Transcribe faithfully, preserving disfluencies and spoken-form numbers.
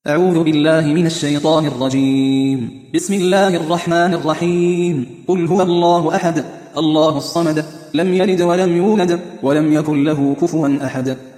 أعوذ بالله من الشيطان الرجيم. بسم الله الرحمن الرحيم. قل هو الله أحد الله الصمد لم يلد ولم يولد ولم يكن له كفوا أحد.